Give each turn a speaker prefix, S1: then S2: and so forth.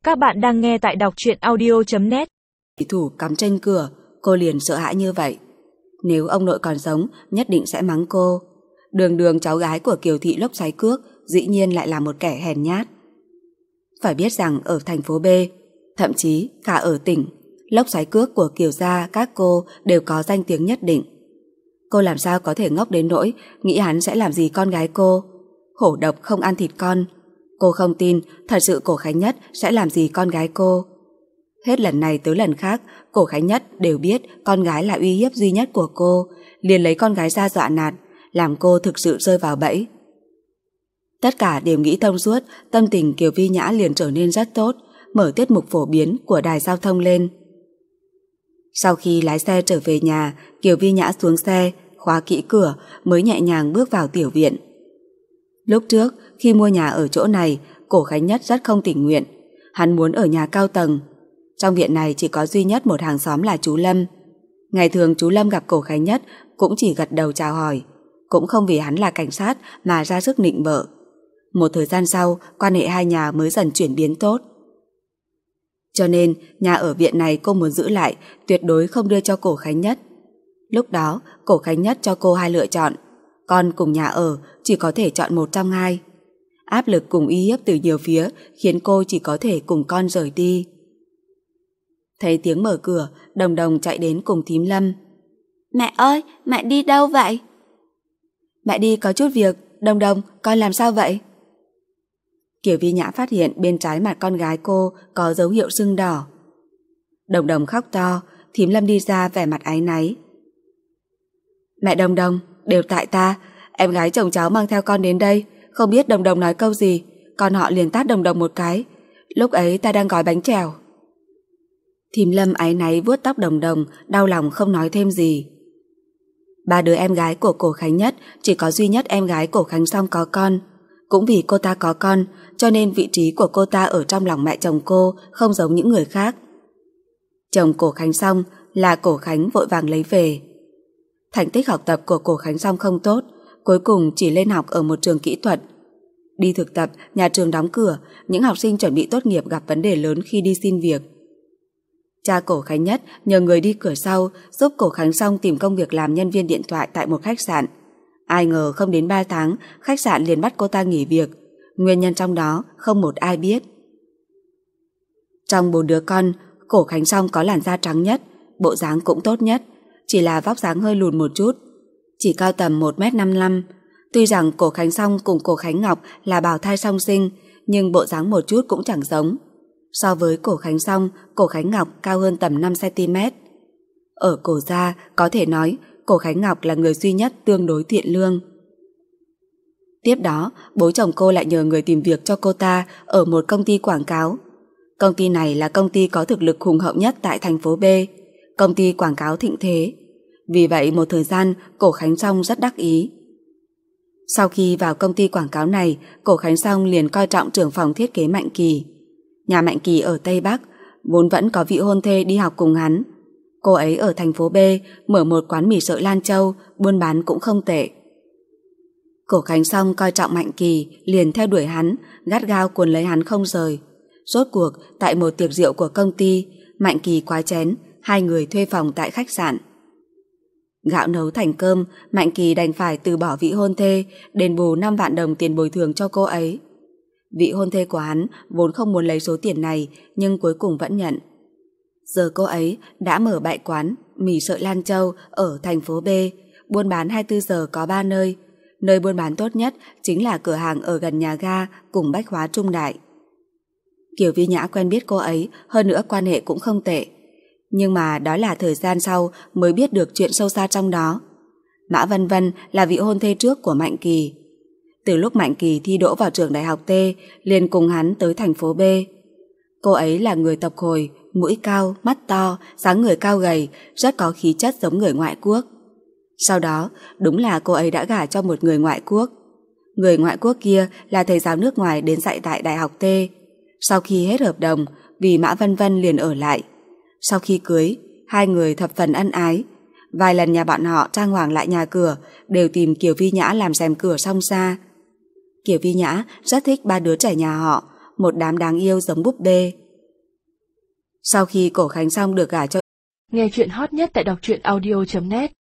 S1: Các bạn đang nghe tại đọc truyện audio.net.
S2: Thủ cắm trên cửa, cô liền sợ hãi như vậy. Nếu ông nội còn sống, nhất định sẽ mắng cô. Đường Đường, cháu gái của Kiều thị lốc xoáy cước, dĩ nhiên lại là một kẻ hèn nhát. Phải biết rằng ở thành phố B, thậm chí cả ở tỉnh, lốc xoáy cước của Kiều gia các cô đều có danh tiếng nhất định. Cô làm sao có thể ngốc đến nỗi nghĩ hắn sẽ làm gì con gái cô? Hổ độc không ăn thịt con. Cô không tin thật sự Cổ Khánh Nhất sẽ làm gì con gái cô. Hết lần này tới lần khác, Cổ Khánh Nhất đều biết con gái là uy hiếp duy nhất của cô, liền lấy con gái ra dọa nạt, làm cô thực sự rơi vào bẫy. Tất cả đều nghĩ thông suốt, tâm tình Kiều Vi Nhã liền trở nên rất tốt, mở tiết mục phổ biến của đài giao thông lên. Sau khi lái xe trở về nhà, Kiều Vi Nhã xuống xe, khóa kỹ cửa mới nhẹ nhàng bước vào tiểu viện. Lúc trước, khi mua nhà ở chỗ này, Cổ Khánh Nhất rất không tình nguyện. Hắn muốn ở nhà cao tầng. Trong viện này chỉ có duy nhất một hàng xóm là chú Lâm. Ngày thường chú Lâm gặp Cổ Khánh Nhất cũng chỉ gật đầu chào hỏi, cũng không vì hắn là cảnh sát mà ra sức nịnh bợ. Một thời gian sau, quan hệ hai nhà mới dần chuyển biến tốt. Cho nên, nhà ở viện này cô muốn giữ lại, tuyệt đối không đưa cho Cổ Khánh Nhất. Lúc đó, Cổ Khánh Nhất cho cô hai lựa chọn. Con cùng nhà ở, chỉ có thể chọn một trong hai. Áp lực cùng uy hiếp từ nhiều phía khiến cô chỉ có thể cùng con rời đi. Thấy tiếng mở cửa, Đồng Đồng chạy đến cùng thím Lâm.
S3: Mẹ ơi, mẹ đi đâu vậy?
S2: Mẹ đi có chút việc. Đồng Đồng, con làm sao vậy? Kiều Vi Nhã phát hiện bên trái mặt con gái cô có dấu hiệu sưng đỏ. Đồng Đồng khóc to, thím Lâm đi ra vẻ mặt áy náy. Mẹ Đồng Đồng, đều tại ta, em gái chồng cháu mang theo con đến đây, không biết Đồng Đồng nói câu gì, con họ liền tát Đồng Đồng một cái. Lúc ấy ta đang gói bánh trèo. Thím Lâm áy náy vuốt tóc Đồng Đồng, đau lòng không nói thêm gì. Ba đứa em gái của Cổ Khánh Nhất, chỉ có duy nhất em gái Cổ Khánh Song có con. Cũng vì cô ta có con, cho nên vị trí của cô ta ở trong lòng mẹ chồng cô không giống những người khác. Chồng Cổ Khánh Song là Cổ Khánh vội vàng lấy về. Thành tích học tập của Cổ Khánh Song không tốt, cuối cùng chỉ lên học ở một trường kỹ thuật. Đi thực tập, nhà trường đóng cửa, những học sinh chuẩn bị tốt nghiệp gặp vấn đề lớn khi đi xin việc. Cha Cổ Khánh Nhất nhờ người đi cửa sau giúp Cổ Khánh Song tìm công việc làm nhân viên điện thoại tại một khách sạn. Ai ngờ không đến 3 tháng, khách sạn liền bắt cô ta nghỉ việc. Nguyên nhân trong đó không một ai biết. Trong 4 đứa con, Cổ Khánh Song có làn da trắng nhất, bộ dáng cũng tốt nhất, chỉ là vóc dáng hơi lùn một chút, chỉ cao tầm 1m55. Tuy rằng Cổ Khánh Song cùng Cổ Khánh Ngọc là bào thai song sinh, nhưng bộ dáng một chút cũng chẳng giống. So với Cổ Khánh Song, Cổ Khánh Ngọc cao hơn tầm 5cm. Ở Cổ gia, có thể nói Cổ Khánh Ngọc là người duy nhất tương đối thiện lương. Tiếp đó, bố chồng cô lại nhờ người tìm việc cho cô ta ở một công ty quảng cáo. Công ty này là công ty có thực lực hùng hậu nhất tại thành phố B, công ty quảng cáo thịnh thế. Vì vậy một thời gian, Cổ Khánh Song rất đắc ý. Sau khi vào công ty quảng cáo này, Cổ Khánh Song liền coi trọng trưởng phòng thiết kế Mạnh Kỳ. Nhà Mạnh Kỳ ở Tây Bắc, vốn vẫn có vị hôn thê đi học cùng hắn. Cô ấy ở thành phố B mở một quán mì sợi Lan Châu, buôn bán cũng không tệ. Cổ Khánh Song coi trọng Mạnh Kỳ, liền theo đuổi hắn, gắt gao cuốn lấy hắn không rời. Rốt cuộc, tại một tiệc rượu của công ty, Mạnh Kỳ quá chén, hai người thuê phòng tại khách sạn. Gạo nấu thành cơm, Mạnh Kỳ đành phải từ bỏ vị hôn thê, đền bù 5 vạn đồng tiền bồi thường cho cô ấy. Vị hôn thê của hắn vốn không muốn lấy số tiền này, nhưng cuối cùng vẫn nhận. Giờ cô ấy đã mở bại quán mì sợi Lan Châu ở thành phố B, buôn bán 24 giờ có 3 nơi. Nơi buôn bán tốt nhất chính là cửa hàng ở gần nhà ga cùng bách hóa Trung Đại. Kiều Vi Nhã quen biết cô ấy, hơn nữa quan hệ cũng không tệ. Nhưng mà đó là thời gian sau mới biết được chuyện sâu xa trong đó. Mã Vân Vân là vị hôn thê trước của Mạnh Kỳ. Từ lúc Mạnh Kỳ thi đỗ vào trường đại học T, liền cùng hắn tới thành phố B. Cô ấy là người tộc Hồi, mũi cao, mắt to, dáng người cao gầy, rất có khí chất giống người ngoại quốc. Sau đó, đúng là cô ấy đã gả cho một người ngoại quốc. Người ngoại quốc kia là thầy giáo nước ngoài đến dạy tại đại học T. Sau khi hết hợp đồng, vì Mã Vân Vân liền ở lại. Sau khi cưới, hai người thập phần ân ái. Vài lần nhà bọn họ trang hoàng lại nhà cửa, đều tìm Kiều Vi Nhã làm rèm cửa song xa. Kiều Vi Nhã rất thích 3 đứa trẻ nhà họ, một đám đáng yêu giống búp bê. Sau khi Cổ Khánh Song được gả cho
S1: Nghe chuyện hot nhất tại đọc truyện audio.net